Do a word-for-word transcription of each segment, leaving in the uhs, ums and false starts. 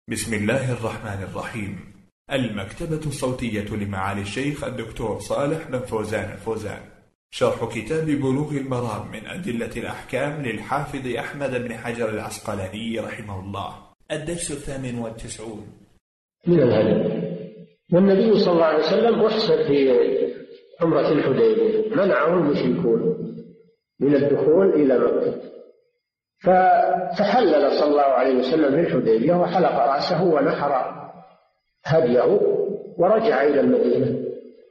بسم الله الرحمن الرحيم. المكتبة الصوتية لمعالي الشيخ الدكتور صالح بن فوزان الفوزان، شرح كتاب بلوغ المرام من أدلة الأحكام للحافظ أحمد بن حجر العسقلاني رحمه الله، الدرس الثامن والتسعون. من الهدي. والنبي صلى الله عليه وسلم أحصر في عمرة الحديبية، منعه المشركون من الدخول إلى مكة، فتحلل صلى الله عليه وسلم في الحديبية وحلق رأسه ونحر هديه ورجع إلى المدينة،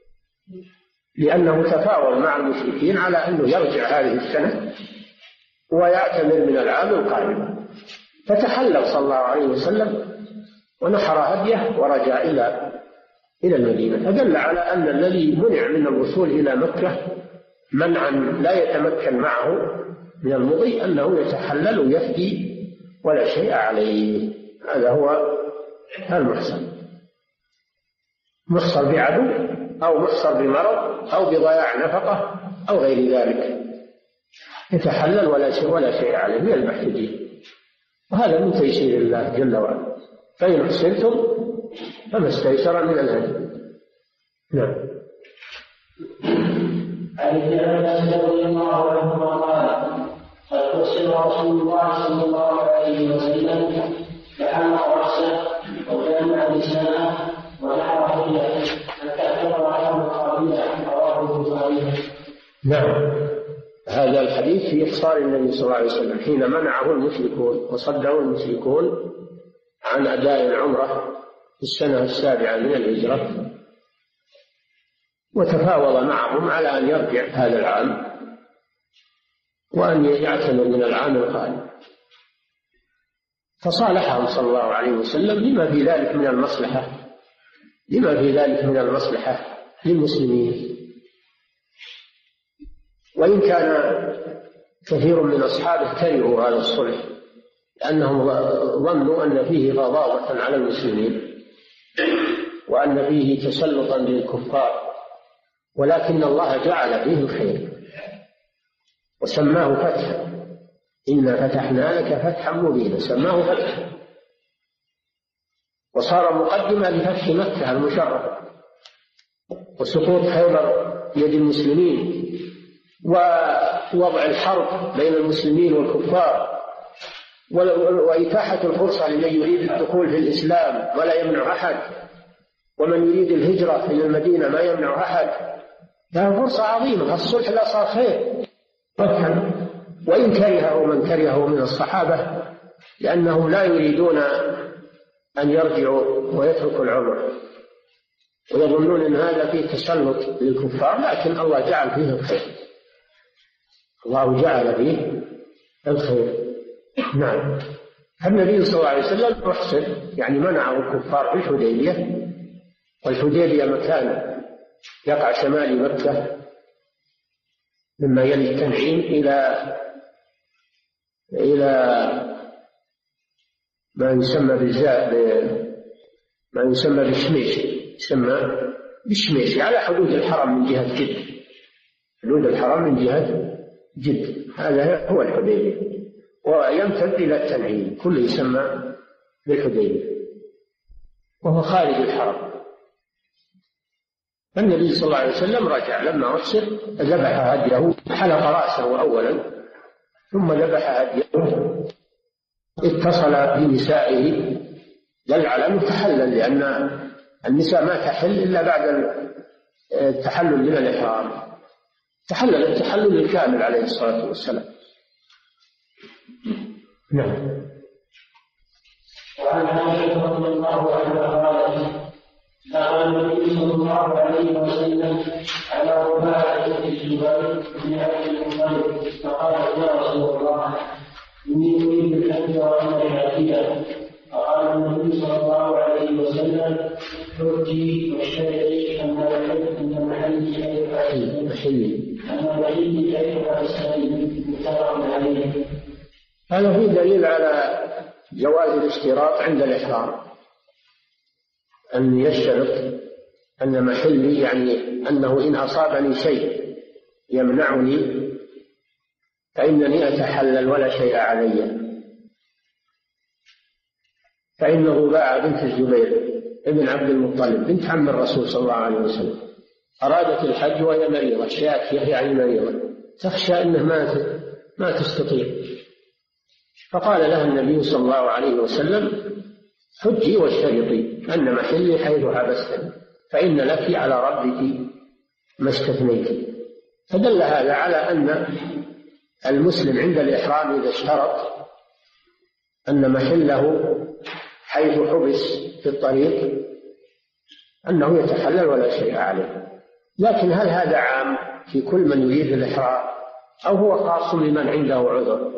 لأنه تفاوض مع المشركين على أنه يرجع هذه السنة ويعتمر من العام القادم، فتحلل صلى الله عليه وسلم ونحر هديه ورجع إلى إلى المدينة. فدل على أن الذي منع من الوصول إلى مكة منعا لا يتمكن معه من المضي أنه يتحلل ويفدي ولا شيء عليه. هذا هو المحصر، محصر بعدو أو محصر بمرض أو بضياع نفقة أو غير ذلك، يتحلل ولا شيء ولا شيء عليه من المحتدين، وهذا من تيسير الله جل وعلا. فإن أحسنتم فما استيسر من الهدي. نعم. عن ابن عباس رضي الله عنهما قال: قد أرسل رسول الله صلى الله عليه وسلم فحلق رأسه وجامع لسانه ونحر هديه حتى اعتبر له قابله، رواه البخاري. نعم. هذا الحديث في إحصار النبي صلى الله عليه وسلم حين منعه المشركون وصده المشركون عن أداء العمرة في السنة السابعة من الهجرة، وتفاوض معهم على أن يرجع هذا العام وأن يعتمر من العام القادم، فصالحهم صلى الله عليه وسلم لما في ذلك من المصلحة لما في ذلك من المصلحة للمسلمين. وإن كان كثير من أصحابه كرهوا هذا الصلح لأنهم ظنوا أن فيه غضاضة على المسلمين وأن فيه تسلطا للكفار، ولكن الله جعل فيه الخير وسماه فتحا، إنا فتحنا لك فتحا مبينا، سماه فتحا، وصار مقدمة لفتح مكة المشرفة وسقوط خيبر بيد المسلمين ووضع الحرب بين المسلمين والكفار وإتاحة الفرصة لمن يريد الدخول في الإسلام ولا يمنع أحد، ومن يريد الهجرة إلى المدينة ما يمنع أحد. لها فرصة عظيمة، الصلح لا صار خير فتحا. وإن كرهه من كرهه من الصحابة لأنهم لا يريدون أن يرجعوا ويتركوا العمر ويظنون أن هذا فيه تسلط للكفار، لكن الله جعل فيه الخير، الله جعل فيه الخير. نعم. النبي صلى الله عليه وسلم أحسن، يعني منعه الكفار في الحديبية، والحديبية مكان يقع شمال مكة مما يلي التنعيم إلى إلى ما يسمى بالزاء ما يسمى بالشميش، يسمى بالشميش على حدود الحرم من جهة جد، حدود الحرم من جهة جد، هذا هو الحديبية، ويمتد إلى التنعيم كله يسمى بالحديبية، وهو خارج الحرم. فالنبي صلى الله عليه وسلم رجع لما أحصر، ذبح هديه، حلق رأسه أولا ثم ذبح هديه، اتصل بنسائه، دل على أنه تحلل، لأن النساء ما تحل إلا بعد التحلل من الإحرام، تحلل التحلل الكامل عليه الصلاة والسلام. نعم. وعن عائشة رضي الله عنها قالت: سأل النبي صلى الله عليه وسلم على رفاعة الزبير بن عبد المطلب فقال: يا رسول الله، إني أريد الحج وأنا عتيقة. فقال النبي صلى الله عليه وسلم: حجي واشترطي أن أن محلي محلي أن محلي كيف أستلم، متفق عليه. هذا فيه دليل على جواز الاشتراط عند الإحرام، أن يشترط أن محلي، يعني أنه إن أصابني شيء يمنعني فإنني أتحلل ولا شيء علي. فإنه باع بنت الزبير ابن عبد المطلب بنت عم الرسول صلى الله عليه وسلم، أرادت الحج وهي مريضة، شاكية يعني مريضة، تخشى أنه ما ما تستطيع، فقال لها النبي صلى الله عليه وسلم: حجي واشترطي أن محلي حيث حبستني، فإن لك على ربك ما استثنيت. فدل هذا على أن المسلم عند الإحرام إذا اشترط أن محله حيث حبس في الطريق أنه يتحلل ولا شيء عليه. لكن هل هذا عام في كل من يريد الإحرام أو هو خاص بمن عنده عذر؟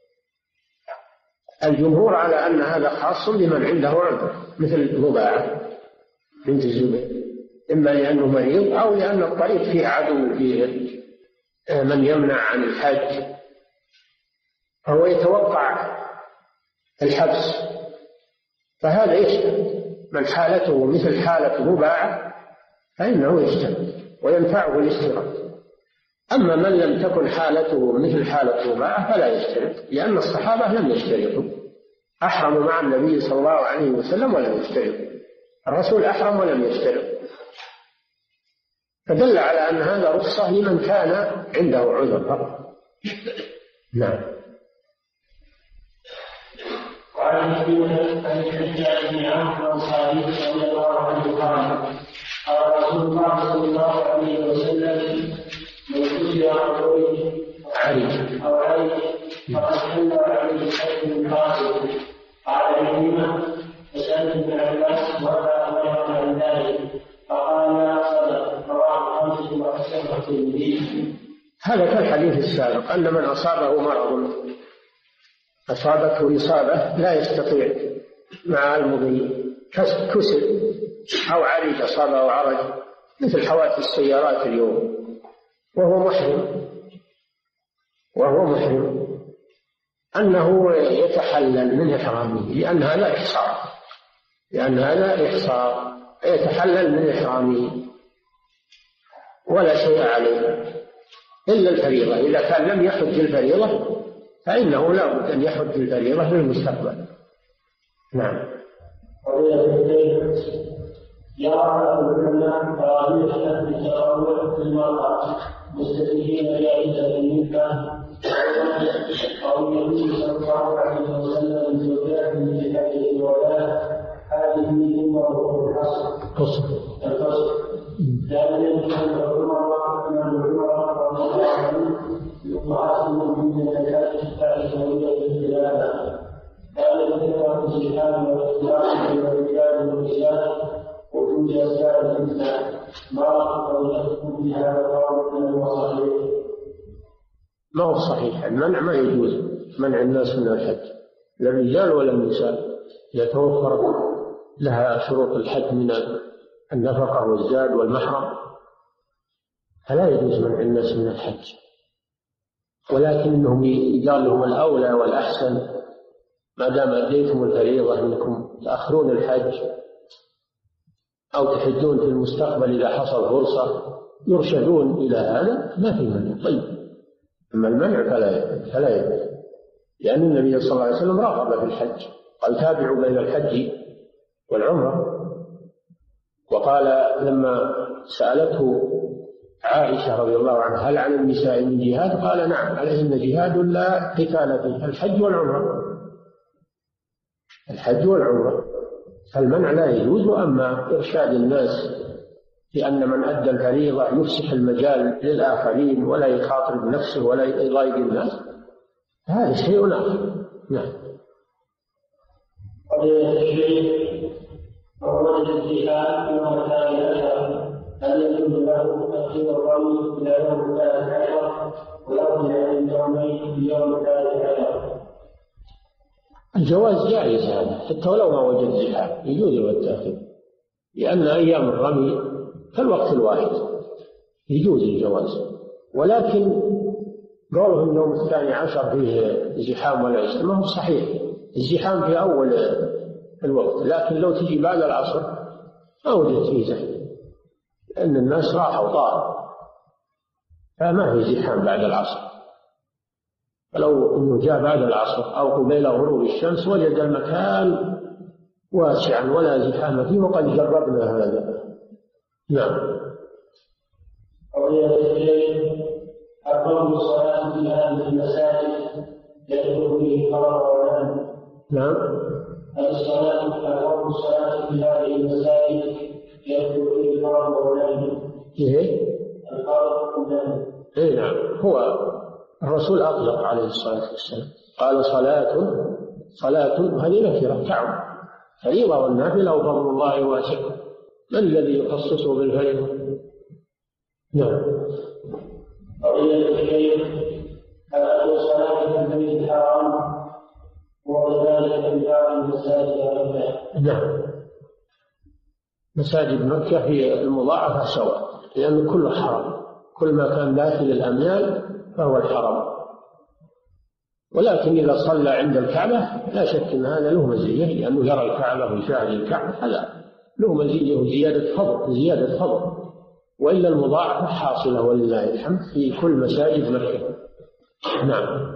الجمهور على أن هذا خاص بمن عنده عذر، مثل رباعة بنت الزبير، إما لأنه مريض أو لأن الطريق فيه عدو، فيه من يمنع عن الحج، فهو يتوقع الحبس، فهذا يشترط. من حالته مثل حالة رباعة فإنه يشترط وينفعه الاشتراط. أما من لم تكن حالته مثل حالة رباعة فلا يشترط، لأن الصحابة لم يشترطوا، أحرموا مع النبي صلى الله عليه وسلم ولم يشترطوا، الرسول أحرم ولم يشترط، فدل على أن هذا رخصة لمن كان عنده عذر فقط. نعم. وعن الحجاج بن عمرو الأنصاري رضي الله عنه قال: قال رسول الله صلى الله عليه وسلم: من كسر عروه عريج أو عريج فقد حل عليه الحج من قاتل. قال عكرمة: فسألت ابن عباس وأبا هريرة عن ذلك فقال: لا صدق. رواه خمسة وحسن الترمذي. هذا كالحديث السابق أن من أصابه مرض أصابته إصابة لا يستطيع مع المضي كسر أو عرج أصابه عرج مثل حوادث السيارات اليوم وهو محرم وهو محرم أنه يتحلل من إحرامه، لأن هذا إحصار لأن هذا إحصار يتحلل من إحرامه ولا شيء عليه إلا الفريضة. إذا كان لم يحج الفريضة فإنه لا بد أن يحج الفريضة في المستقبل. نعم. يرى أهل العلماء تراويح التطوع في المرأة مستدلين جائزة المنكر أو النبي صلى الله عليه وسلم زوجات من جهته الولاء هذه من وهو الحصر الفصل لأن يمكن عمر من عمر رضي الله عنه يقاسم من زكاة الشفاعة زوجته الخلافة كان ذكر الجهاد والإسلام والرجال والنساء وجود أسباب الإنسان ما رأيتم بهذا القول من المصالح؟ ما هو صحيح، المنع ما يجوز منع الناس من الحج لا الرجال ولا النساء إذا توفرت لها شروط الحج من النفقة والزاد والمحرم فلا يجوز منع الناس من الحج، ولكنهم يقال لهم الأولى والأحسن ما دام أديتم الفريضة أنكم تأخرون الحج أو تحجون في المستقبل إذا حصل فرصة يرشدون إلى هذا ما في منع. طيب أما المنع فلا فلا يجوز، لأن النبي صلى الله عليه وسلم رغب في الحج قال: تابعوا بين الحج والعمرة. وقال لما سألته عائشة رضي الله عنها: هل على النساء من جهاد؟ قال: نعم عليهن جهاد لا قتال فيه، الحج والعمرة الحج والعمرة فالمنع لا يجوز. وأما إرشاد الناس لأن من أدى الفريضة يفسح المجال للآخرين ولا يخاطر بنفسه ولا يضايق الناس هذا شيء آخر. نعم. ووجد الجهاد في مكان الأشهر هل يجوز له تأخير الرمي إلى يوم الثالث عشر ويرجع إلى يومين في يوم الثالث عشر؟ الجواز جائز هذا حتى ولو ما وجد زحام يجوز له التأخير، لأن أيام الرمي كالوقت الواحد يجوز الجواز. ولكن قوله اليوم الثاني عشر فيه زحام ولا يزحام ما هو صحيح، الزحام في أول الوقت، لكن لو تجي بعد العصر ما وجدت فيه زحام لأن الناس راحوا طاروا فما في زحام بعد العصر. فلو أنه جاء بعد العصر أو قبيل غروب الشمس وجد المكان واسعا ولا زحام فيه، وقد جربنا هذا. نعم. أقام الصلاة في هذه المساجد يدخل فيه فرض ونهي. نعم. الصلاة أقام الصلاة في هذه المساجد يدخل فيه فرض ونهي. إيه؟ الفرض والنهي. إيه نعم. هو الرسول أطلق عليه الصلاة والسلام، قال صلاة صلاة هذه نكرة تعم فريضة والنافلة وفضل الله واسع، من الذي يخصصه بالفريضة؟ نعم. قضية الشيخ أداء الصلاة في البيت الحرام وكذلك في بعض المساجد الأربعة. نعم. مساجد مكة هي المضاعفة سواء، لأن كله حرام، كل ما كان داخل الأميال فهو الحرام. ولكن إذا صلى عند الكعبة لا شك أن هذا له مزية، لأنه يرى الكعبة ويشاهد الكعبة، هذا له مزية وزيادة فضل زيادة فضل. وإلا المضاعفة حاصلة ولله الحمد في كل مساجد مكة. نعم.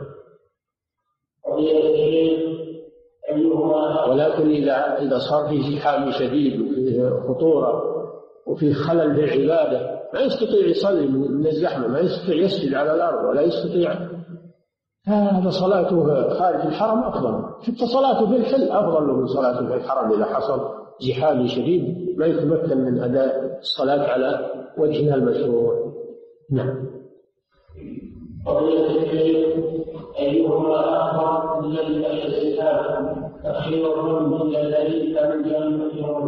ولكن إذا إذا صار في زحام شديد وفي خطورة وفي خلل في العبادة ما يستطيع يصلي من الزحمة، ما يستطيع يسجد على الأرض ولا يستطيع، هذا صلاته خارج الحرم أفضل، حتى صلاته في الحل أفضل من صلاته في الحرم إذا حصل زحام شديد ما يتمكن من أداء الصلاة على وجهها المشروع. نعم. أيهما أفضل الذي يحتسبها تأخير من الذي كان جنبه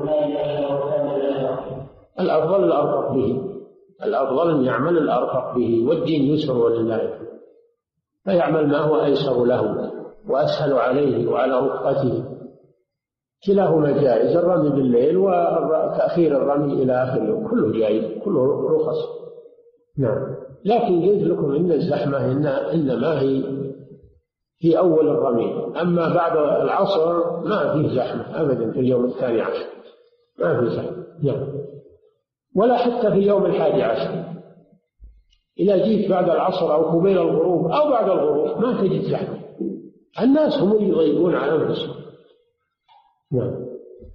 الأفضل الأرفق به، الأفضل أن يعمل الأرفق به، والدين يسر ولله، فيعمل ما هو أيسر له وأسهل عليه وعلى رفقته، كلاهما جائز، الرمي بالليل وتأخير الرمي إلى آخر اليوم كله جائز، كله رخص. نعم. لكن قلت لكم إن الزحمة إنما هي في أول الرمي، أما بعد العصر ما فيه زحمة أبدا في اليوم الثاني عشر، ما فيه زحمة. نعم. ولا حتى في يوم الحادي عشر، إذا جيت بعد العصر أو قبيل الغروب أو بعد الغروب ما تجد زحمة، الناس هم اللي يضيقون على أنفسهم. نعم.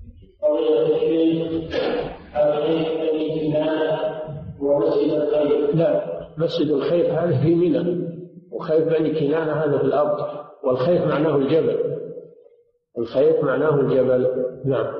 لا، مسجد الخيف هذا في منى، وخيف بني كنانة هذا في الأرض، والخيف معناه الجبل، الخيف معناه الجبل. نعم.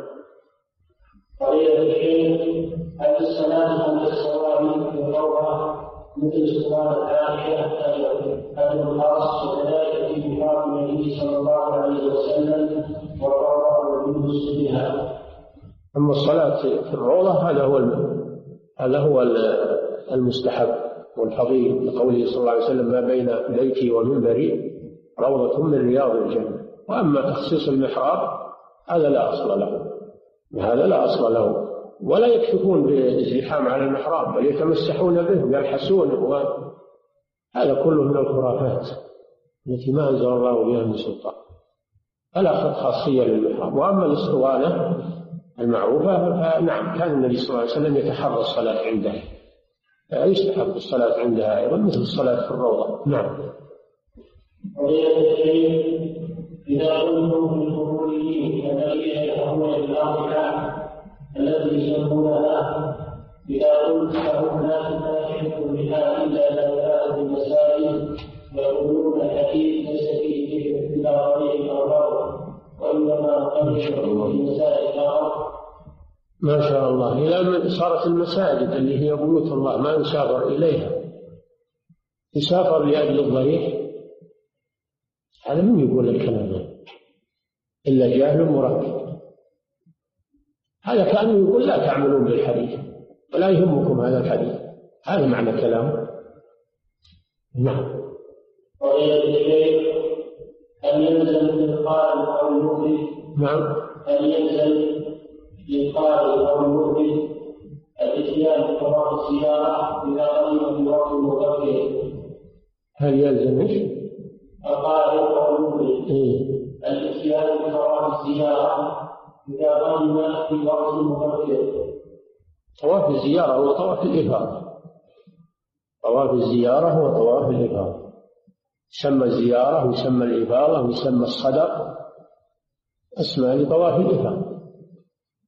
هل الصلاة عند الصواب في الروضة مثل صلاة العائشة هذا الخاص، وكذلك في بحار النبي صلى الله عليه وسلم والروضة بالنسبة بها؟ أما الصلاة في الروضة هذا هو هذا هو المستحب والفضيل، لقوله صلى الله عليه وسلم ما بين بيتي ومنبري روضة من رياض الجنة. وأما تخصيص المحراب هذا لا أصل له، هذا لا أصل له، ولا يكشفون بالازدحام على المحراب بل يتمسحون به ويلحسونه، هذا كله من الخرافات التي ما أنزل الله بها من سلطان، فلا خاصية للمحراب. وأما الاسطوانة المعروفة فنعم كان النبي صلى الله عليه وسلم يتحرى الصلاة عندها، يستحب الصلاة عندها أيضا مثل الصلاة في الروضة. نعم. إذا كنتم في القبوريين الذين يدعون بالأرض التي يسمونها، إذا قلت فهم لا تنافحكم بها إلا لا في المساجد يقولون الحديث ليس فيه ذكر إلا طريق الأرض وإنما قد يشرب في مساجد الأرض. ما شاء الله. إلى صارت المساجد اللي هي بيوت الله ما يسافر إليها، يسافر لأجل الضريح، هذا من يقول الكلام إلا جاهل مركب، هذا كأنه يقول لا تعملون بالحديث ولا يهمكم هذا الحديث، هذا معنى كلامه. نعم. هل ينزل للقارئ أو المؤمن؟ نعم. هل ينزل للقارئ أو المؤمن الاتيان بقراءة السيارة إذا قريب في وقت مبكر؟ هل يلزم ايش؟ القارئ أو المؤمن إيه؟ الاتيان بقراءة السيارة إذا قريب في وقت مبكر. طواف الزيارة هو طواف الإفاضة، طواف الزيارة هو طواف الإفاضة، يسمى الزيارة ويسمى الإفاضة ويسمى الصدق، اسمها لطواف الإفاضة.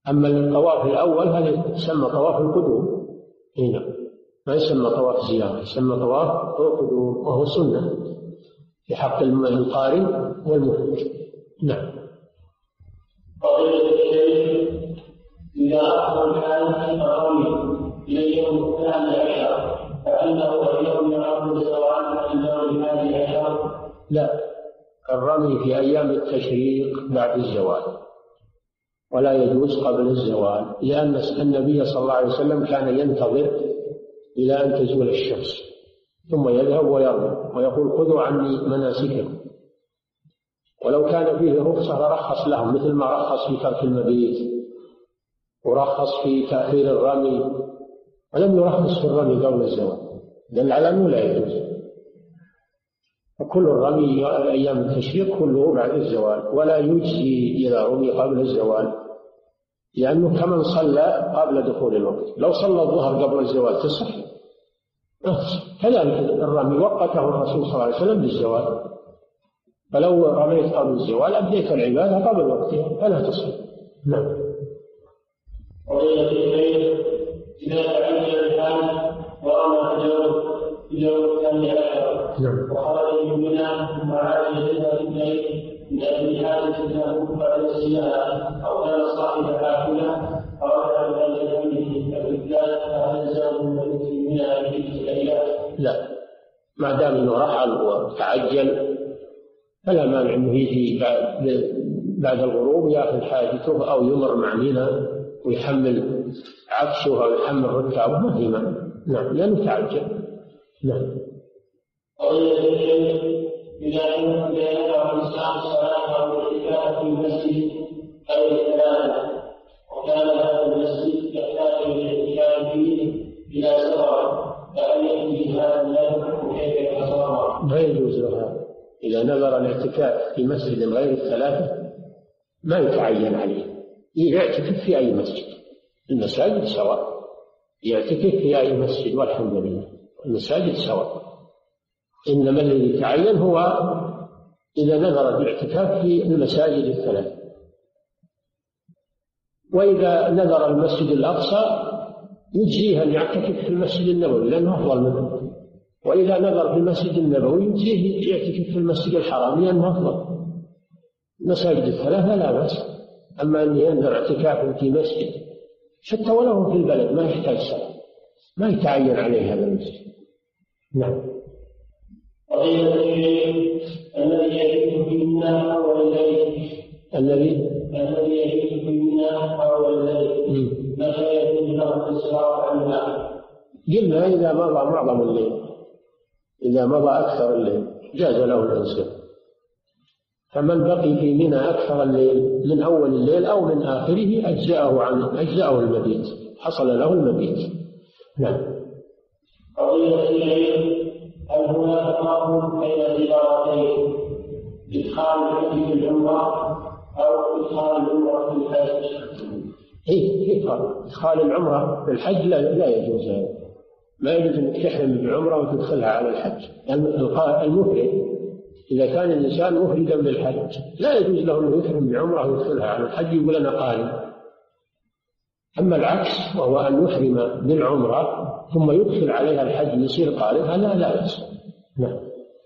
أما الطواف الأول هذا يسمى طواف القدوم، هنا ما يسمى طواف زيارة، يسمى طواف القدوم، وهو سنة في حق القارن والمفرد. نعم. فضيلة الشيخ، إذا أخذ الحال الرمي إلى يوم الثاني عشر فأنه اليوم يعرض الزوال عند هذه العشر؟ لا، الرمي في أيام التشريق بعد الزوال، ولا يجوز قبل الزوال، لأن النبي صلى الله عليه وسلم كان ينتظر إلى أن تزول الشمس ثم يذهب ويرمي ويقول خذوا عني مناسككم. ولو كان فيه رخصة لرخص لهم، مثل ما رخص في ترك المبيت ورخص في تأخير الرمي، ولم يرخص في الرمي قبل الزوال، دل على أنه لا يجوز. وكل الرمي أيام التشريق كله بعد الزوال، ولا يجزي إذا رمي قبل الزوال، لأنه كمن صلى قبل دخول الوقت. لو صلى الظهر قبل الزوال تصح، كذلك الرمي وقته الرسول صلى الله عليه وسلم بالزوال، فلو رميت قبل الزوال أبديت العبادة قبل وقتها فلا تصح. نعم. قضية الشيخ، إذا تعجل الحال ورمى تجاوز تجاوز الثاني عشر وخرج من منى ثم عاد يجدها في الليل من أجل حادث له بعد الصيام، أو كان صاحب حافلة أراد أن يجده الرجال، فهل يلزم من منى في الليلة؟ لا، ما دام أنه رحل وتعجل فلا مانع أنه يجي بعد بعد الغروب يأخذ حاجته، أو يمر مع منى ويحمل عفشه أو يحمل ركابه، ما في مانع. نعم، لأنه تعجل. نعم. قضية الشيخ، إذا كان بيننا الإنسان الصلاة أو الاعتكاف في المسجد أو الثلاثة، وكان هذا المسجد يحتاج إلى الاعتكاف فيه إلى سفر، فهل يأتي هذا النذر وكيف يتصرف؟ ما يجوز له. إذا نذر الاعتكاف في مسجد غير الثلاثة ما يتعين عليه، يعتكف في أي مسجد، المساجد سواء، يعتكف في أي مسجد والحمد لله، المساجد سواء. إنما الذي يتعين هو إذا نذر الاعتكاف في المساجد الثلاث. وإذا نذر المسجد الأقصى يجزيه أن يعتكف في المسجد النبوي لأنه أفضل منه، وإذا نذر في المسجد النبوي يجزيه يعتكف في المسجد الحرام لأنه أفضل. المساجد الثلاثة لا بأس. أما أن ينذر اعتكاف في مسجد حتى ولو في البلد ما يحتاج صلاة، ما يتعين عليه هذا المسجد. نعم. قضية الشيخ، الذي يجد في النار أول الليل الذي الذي يجد في النار أول الليل متى يجوز له الإسراف عن الماء؟ قلنا إذا مضى معظم الليل، إذا مضى أكثر الليل جاز له الإنصراف. فمن بقي في منى أكثر الليل من أول الليل أو من آخره أجزأه عنه، أجزأه المبيت، حصل له المبيت. نعم. قضية الشيخ، هل هناك فرق بين العبارتين إدخال الحج في العمرة أو إدخال العمرة في الحج؟ إيه في فرق. إدخال العمرة في الحج لا, لا يجوز هذا، ما يجوز أنك تحرم بالعمرة وتدخلها على الحج. المفرد إذا كان الإنسان مفردا بالحج لا يجوز له أنه يحرم بعمرة ويدخلها على الحج يقول أنا قارن. أما العكس وهو أن يحرم بالعمرة ثم يدخل عليها الحج يصير قارن، هذا لا بأس. نعم.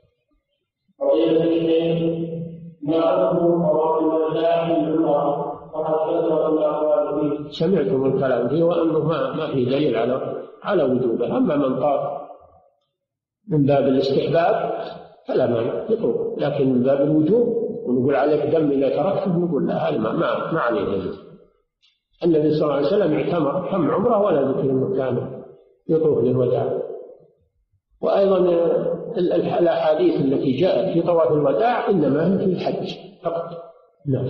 قضية الشيخ، ما أمر طواف الوداع في العمرة فقد كثرت الأقوال فيه. سمعتم الكلام فيه وأنه ما ما في دليل على على وجوبه. أما من طاف من باب الاستحباب فلا مانع يطوف، لكن من باب الوجوب ونقول عليك دم إذا تركته نقول لا، هذا ما ما عليه دليل. النبي صلى الله عليه وسلم اعتمر كم عمره ولا ذكر انه كان يطوف للوداع. وايضا الاحاديث التي جاءت في طواف الوداع انما هي في الحج فقط. نعم.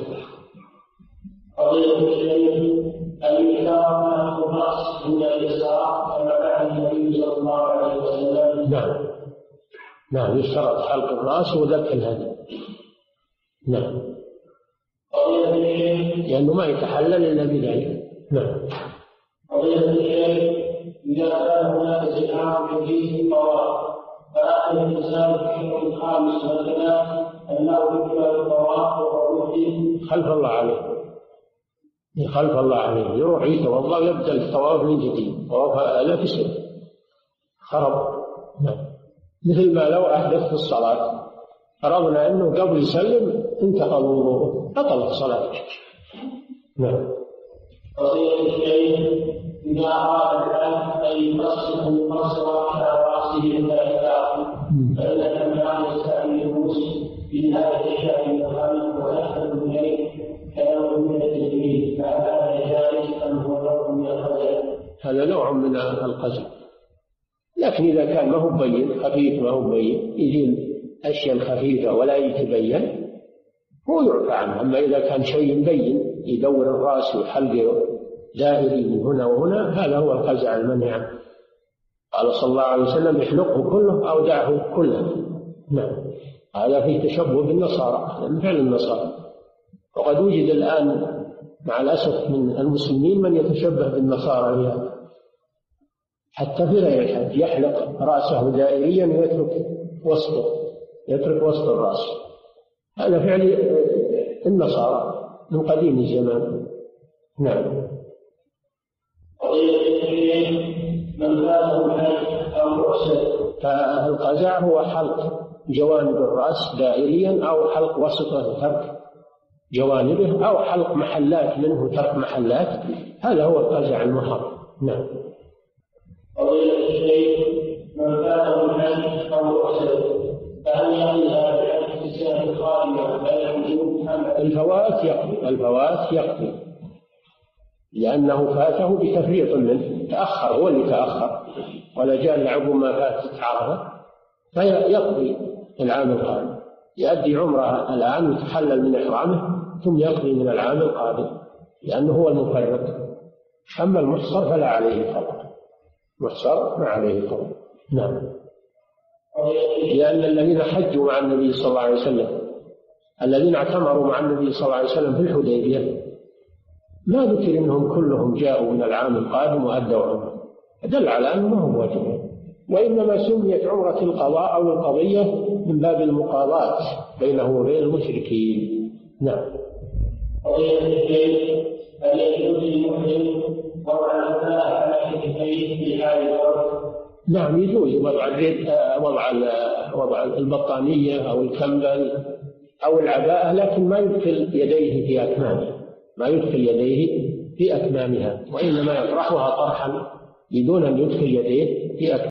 قضية الشيخ، الإشارة مع الراس عند الإسراء كما فعل النبي صلى الله عليه وسلم. نعم نعم، يشترط حلق الراس وذبح الهدي. نعم. قضية الشيخ، لأنه ما يتحلل إلا بذلك. نعم. قضية الشيخ، إذا كان هناك زحام فيه الطواف فأخذ الإنسان في الشهر الخامس مثلا أنه يكمل الطواف وهو خلف الله عليه، خلف الله عليه، يروح يتوضأ ويبدأ الطواف من جديد، طواف لا تسلم خرب. نعم. مثل ما لو أحدث في الصلاة، فرضنا أنه قبل يسلم انتقض وضوءه بطلت صلاته. نعم. وصية الشيخ إذا أراد الأب أن يقصر المقصر على رأسه الثالثة فإن كان يستعمل المسلم في هذا الشأن الخامس ويحفظ إليه كلام من التجريد، فهذا جائز أم هو نوع من الخزع؟ هذا نوع من الخزع، لكن إذا كان ما هو مبين، خفيف ما هو مبين، يجي أشياء خفيفة ولا يتبين هو يعفى عنه. أما إذا كان شيء مبين يدور الرأس وحلقه دائري من هنا وهنا، هذا هو الخزع المنهي عنه. قال صلى الله عليه وسلم احلقه كله أو دعه كله. نعم. هذا فيه تشبه بالنصارى، هذا من فعل النصارى. وقد وجد الآن مع الأسف من المسلمين من يتشبه بالنصارى هذا، حتى في غير الحج يحلق رأسه دائريا ويترك وسطه، يترك وسط الرأس. هذا فعل النصارى من قديم الزمان. نعم. من فاته الحج أو رأسه، فالقزع هو حلق جوانب الرأس دائريا أو حلق وسطه ترك جوانبه أو حلق محلات منه ترك محلات، هذا هو القزع المحرم. نعم. قضية الشيخ من فاته الحج أو رأسه فهل يقضي هذا الحج في السنة القادمة بل يجوز الفوات يقضي، الفوات يقضي لأنه فاته بتفريط منه، تأخر، هو اللي تأخر ولا جاء لعقب ما فاتت عرفة، فيقضي العام القادم، يؤدي عمره الآن ويتحلل من إحرامه ثم يقضي من العام القادم لأنه هو المفرط. أما المحصر فلا عليه قضاء، محصر ما عليه قضاء. نعم. لأن الذين حجوا مع النبي صلى الله عليه وسلم، الذين اعتمروا مع النبي صلى الله عليه وسلم في الحديبية، ما ذكر انهم كلهم جاءوا من العام القادم وادوا عمره، دل على انه ما هو واجب، وانما سميت عمره القضاء او القضيه من باب المقاضاه بينه وبين المشركين. نعم. قضيه الشيء هل يجوز للمحرم وضع الغذاء على كتفيه في حال الغرب؟ نعم يجوز وضع وضع وضع البطانيه او الكمبل او العباءه، لكن ما يدخل يديه في اكمامها، ما يدخل يديه في أكمامها، وإنما يطرحها طرحا بدون أن يدخل يديه في أكمامها.